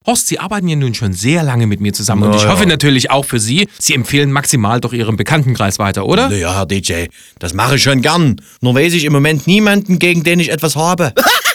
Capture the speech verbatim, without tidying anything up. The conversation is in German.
Horst, Sie arbeiten ja nun schon sehr lange mit mir zusammen und Na ich ja. hoffe natürlich auch für Sie, Sie empfehlen maximal doch Ihrem Bekanntenkreis weiter, oder? Na ja, Herr D J, das mache ich schon gern. Nur weiß ich im Moment niemanden, gegen den ich etwas habe.